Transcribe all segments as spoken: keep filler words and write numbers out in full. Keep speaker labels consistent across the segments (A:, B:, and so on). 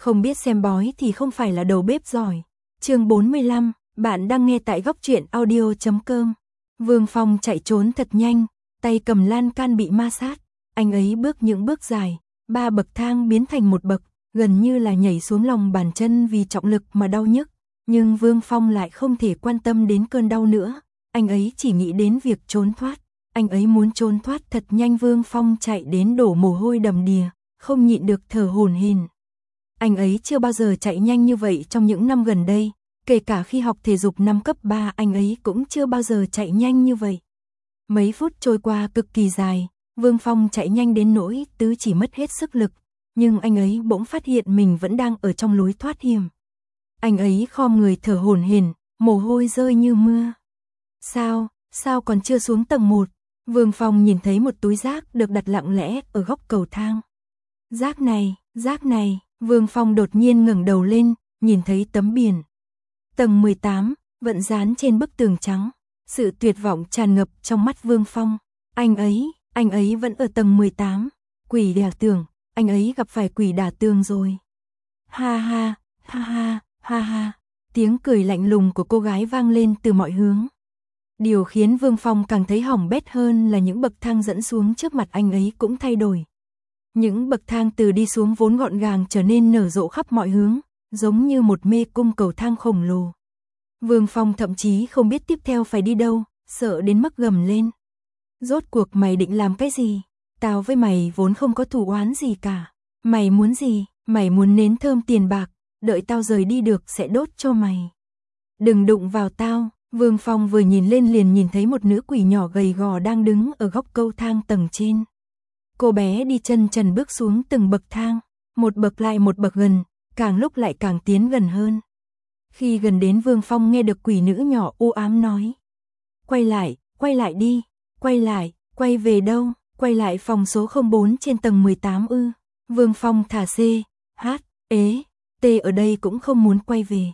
A: Không biết xem bói thì không phải là đầu bếp giỏi. Chương bốn mươi lăm, bạn đang nghe tại góc truyện audio chấm com. Vương Phong chạy trốn thật nhanh, tay cầm lan can bị ma sát, anh ấy bước những bước dài, ba bậc thang biến thành một bậc, gần như là nhảy xuống lòng bàn chân vì trọng lực mà đau nhức, nhưng Vương Phong lại không thể quan tâm đến cơn đau nữa, anh ấy chỉ nghĩ đến việc trốn thoát, anh ấy muốn trốn thoát thật nhanh. Vương Phong chạy đến đổ mồ hôi đầm đìa, không nhịn được thở hổn hển. Anh ấy chưa bao giờ chạy nhanh như vậy trong những năm gần đây, kể cả khi học thể dục năm cấp ba anh ấy cũng chưa bao giờ chạy nhanh như vậy. Mấy phút trôi qua cực kỳ dài, Vương Phong chạy nhanh đến nỗi tứ chỉ mất hết sức lực, nhưng anh ấy bỗng phát hiện mình vẫn đang ở trong lối thoát hiểm. Anh ấy khom người thở hổn hển, mồ hôi rơi như mưa. Sao, sao còn chưa xuống tầng một? Vương Phong nhìn thấy một túi rác được đặt lặng lẽ ở góc cầu thang. Rác này, rác này, Vương Phong đột nhiên ngẩng đầu lên, nhìn thấy tấm biển. Tầng mười tám, vẫn dán trên bức tường trắng. Sự tuyệt vọng tràn ngập trong mắt Vương Phong. Anh ấy, anh ấy vẫn ở tầng mười tám. Quỷ đả tường, anh ấy gặp phải quỷ đả tường rồi. Ha ha, ha ha, ha ha. Tiếng cười lạnh lùng của cô gái vang lên từ mọi hướng. Điều khiến Vương Phong càng thấy hỏng bét hơn là những bậc thang dẫn xuống trước mặt anh ấy cũng thay đổi. Những bậc thang từ đi xuống vốn gọn gàng trở nên nở rộ khắp mọi hướng, giống như một mê cung cầu thang khổng lồ. Vương Phong thậm chí không biết tiếp theo phải đi đâu, sợ đến mức gầm lên. Rốt cuộc mày định làm cái gì? Tao với mày vốn không có thù oán gì cả. Mày muốn gì? Mày muốn nến thơm tiền bạc, đợi tao rời đi được sẽ đốt cho mày. Đừng đụng vào tao. Vương Phong vừa nhìn lên liền nhìn thấy một nữ quỷ nhỏ gầy gò đang đứng ở góc cầu thang tầng trên. Cô bé đi chân trần bước xuống từng bậc thang, một bậc lại một bậc gần, càng lúc lại càng tiến gần hơn. Khi gần đến Vương Phong nghe được quỷ nữ nhỏ u ám nói. Quay lại, quay lại đi, quay lại, quay về đâu, quay lại phòng số không bốn trên tầng mười tám ư. Vương Phong thả C, H, ế, T ở đây cũng không muốn quay về.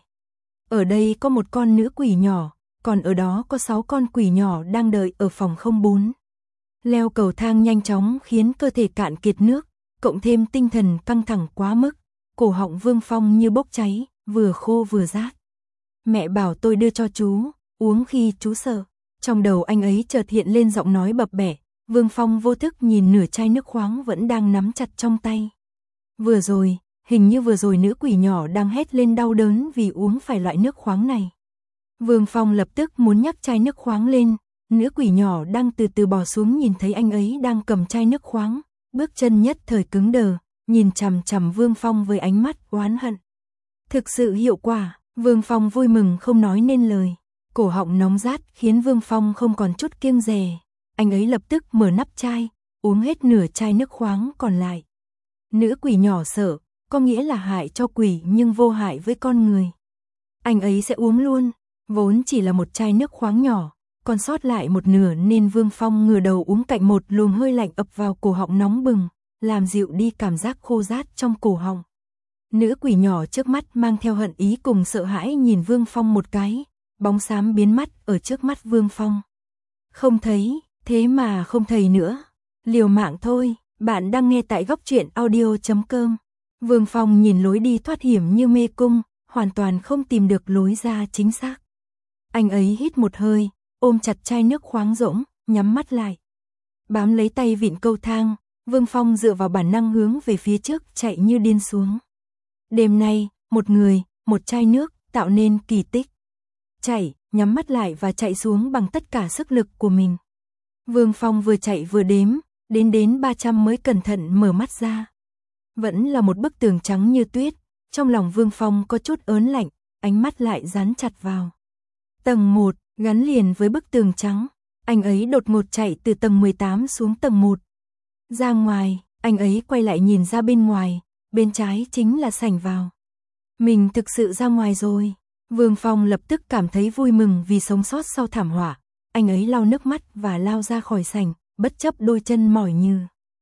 A: Ở đây có một con nữ quỷ nhỏ, còn ở đó có sáu con quỷ nhỏ đang đợi ở phòng không bốn. Leo cầu thang nhanh chóng khiến cơ thể cạn kiệt nước, cộng thêm tinh thần căng thẳng quá mức, cổ họng Vương Phong như bốc cháy, vừa khô vừa rát. Mẹ bảo tôi đưa cho chú, uống khi chú sợ. Trong đầu anh ấy chợt hiện lên giọng nói bập bẹ, Vương Phong vô thức nhìn nửa chai nước khoáng vẫn đang nắm chặt trong tay. Vừa rồi, hình như vừa rồi nữ quỷ nhỏ đang hét lên đau đớn vì uống phải loại nước khoáng này. Vương Phong lập tức muốn nhấc chai nước khoáng lên, nữ quỷ nhỏ đang từ từ bò xuống nhìn thấy anh ấy đang cầm chai nước khoáng, bước chân nhất thời cứng đờ, nhìn chằm chằm Vương Phong với ánh mắt oán hận. Thực sự hiệu quả, Vương Phong vui mừng không nói nên lời, cổ họng nóng rát khiến Vương Phong không còn chút kiêng dè, anh ấy lập tức mở nắp chai, uống hết nửa chai nước khoáng còn lại. Nữ quỷ nhỏ sợ, có nghĩa là hại cho quỷ nhưng vô hại với con người. Anh ấy sẽ uống luôn, vốn chỉ là một chai nước khoáng nhỏ, còn sót lại một nửa nên Vương Phong ngửa đầu uống cạnh một luồng hơi lạnh ập vào cổ họng nóng bừng, làm dịu đi cảm giác khô rát trong cổ họng. Nữ quỷ nhỏ trước mắt mang theo hận ý cùng sợ hãi nhìn Vương Phong một cái, bóng xám biến mất ở trước mắt Vương Phong. Không thấy, thế mà không thấy nữa. Liều mạng thôi, bạn đang nghe tại góc truyện audio chấm com. Vương Phong nhìn lối đi thoát hiểm như mê cung, hoàn toàn không tìm được lối ra chính xác. Anh ấy hít một hơi, ôm chặt chai nước khoáng rỗng, nhắm mắt lại. Bám lấy tay vịn cầu thang, Vương Phong dựa vào bản năng hướng về phía trước chạy như điên xuống. Đêm nay, một người, một chai nước, tạo nên kỳ tích. Chạy, nhắm mắt lại và chạy xuống bằng tất cả sức lực của mình. Vương Phong vừa chạy vừa đếm, đến đến ba trăm mới cẩn thận mở mắt ra. Vẫn là một bức tường trắng như tuyết, trong lòng Vương Phong có chút ớn lạnh, ánh mắt lại dán chặt vào. Tầng một, gắn liền với bức tường trắng, anh ấy đột ngột chạy từ tầng mười tám xuống tầng một. Ra ngoài, anh ấy quay lại nhìn ra bên ngoài, bên trái chính là sảnh vào. Mình thực sự ra ngoài rồi. Vương Phong lập tức cảm thấy vui mừng vì sống sót sau thảm họa. Anh ấy lau nước mắt và lao ra khỏi sảnh, bất chấp đôi chân mỏi như.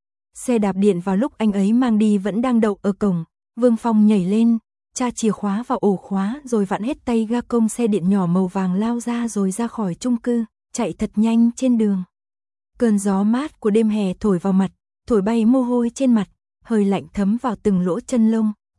A: Xe đạp điện vào lúc anh ấy mang đi vẫn đang đậu ở cổng. Vương Phong nhảy lên, tra chìa khóa vào ổ khóa rồi vặn hết tay ga công xe điện nhỏ màu vàng lao ra rồi ra khỏi chung cư, chạy thật nhanh trên đường. Cơn gió mát của đêm hè thổi vào mặt, thổi bay mồ hôi trên mặt, hơi lạnh thấm vào từng lỗ chân lông,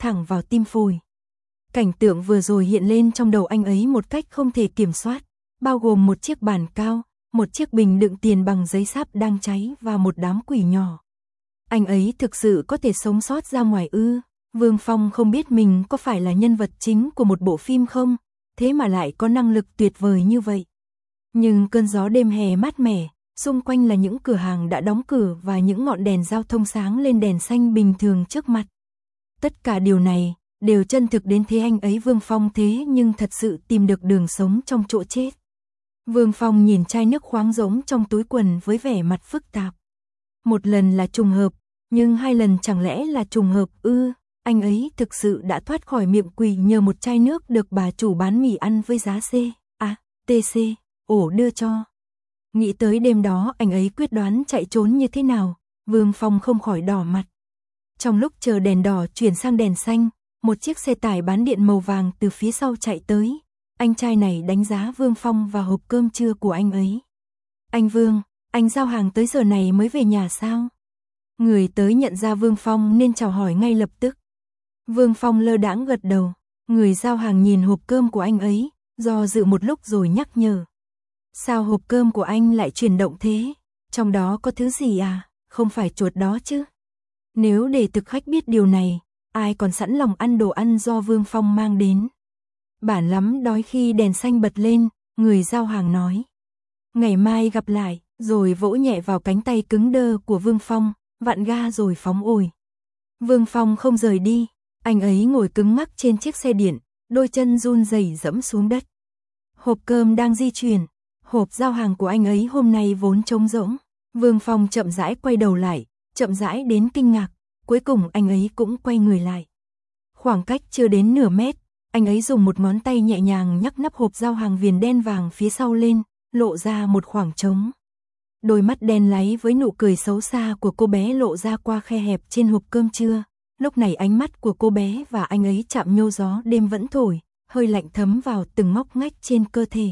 A: thẳng vào tim phổi. Cảnh tượng vừa rồi hiện lên trong đầu anh ấy một cách không thể kiểm soát, bao gồm một chiếc bàn cao, một chiếc bình đựng tiền bằng giấy sáp đang cháy và một đám quỷ nhỏ. Anh ấy thực sự có thể sống sót ra ngoài ư? Vương Phong không biết mình có phải là nhân vật chính của một bộ phim không, thế mà lại có năng lực tuyệt vời như vậy. Nhưng cơn gió đêm hè mát mẻ, xung quanh là những cửa hàng đã đóng cửa và những ngọn đèn giao thông sáng lên đèn xanh bình thường trước mặt. Tất cả điều này đều chân thực đến thế anh ấy Vương Phong thế nhưng thật sự tìm được đường sống trong chỗ chết. Vương Phong nhìn chai nước khoáng rỗng trong túi quần với vẻ mặt phức tạp. Một lần là trùng hợp, nhưng hai lần chẳng lẽ là trùng hợp ư? Anh ấy thực sự đã thoát khỏi miệng quỷ nhờ một chai nước được bà chủ bán mì ăn với giá C, à, tê xê, ổ đưa cho. Nghĩ tới đêm đó anh ấy quyết đoán chạy trốn như thế nào, Vương Phong không khỏi đỏ mặt. Trong lúc chờ đèn đỏ chuyển sang đèn xanh, một chiếc xe tải bán điện màu vàng từ phía sau chạy tới. Anh trai này đánh giá Vương Phong và hộp cơm trưa của anh ấy. Anh Vương, anh giao hàng tới giờ này mới về nhà sao? Người tới nhận ra Vương Phong nên chào hỏi ngay lập tức. Vương Phong lơ đãng gật đầu, người giao hàng nhìn hộp cơm của anh ấy, do dự một lúc rồi nhắc nhở. Sao hộp cơm của anh lại chuyển động thế? Trong đó có thứ gì à? Không phải chuột đó chứ? Nếu để thực khách biết điều này, ai còn sẵn lòng ăn đồ ăn do Vương Phong mang đến? Bản lắm đói khi đèn xanh bật lên, người giao hàng nói. Ngày mai gặp lại, rồi vỗ nhẹ vào cánh tay cứng đơ của Vương Phong, vặn ga rồi phóng ồi. Vương Phong không rời đi, anh ấy ngồi cứng ngắc trên chiếc xe điện, đôi chân run rẩy dẫm xuống đất. Hộp cơm đang di chuyển, hộp giao hàng của anh ấy hôm nay vốn trống rỗng. Vương Phong chậm rãi quay đầu lại, chậm rãi đến kinh ngạc, cuối cùng anh ấy cũng quay người lại. Khoảng cách chưa đến nửa mét, anh ấy dùng một ngón tay nhẹ nhàng nhắc nắp hộp giao hàng viền đen vàng phía sau lên, lộ ra một khoảng trống. Đôi mắt đen láy với nụ cười xấu xa của cô bé lộ ra qua khe hẹp trên hộp cơm trưa. Lúc này ánh mắt của cô bé và anh ấy chạm nhô gió đêm vẫn thổi, hơi lạnh thấm vào từng ngóc ngách trên cơ thể.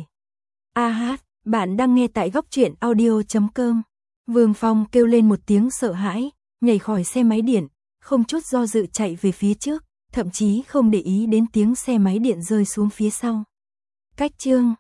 A: A hát, bạn đang nghe tại góc truyện audio chấm com. Vương Phong kêu lên một tiếng sợ hãi, nhảy khỏi xe máy điện, không chút do dự chạy về phía trước, thậm chí không để ý đến tiếng xe máy điện rơi xuống phía sau. Cách chương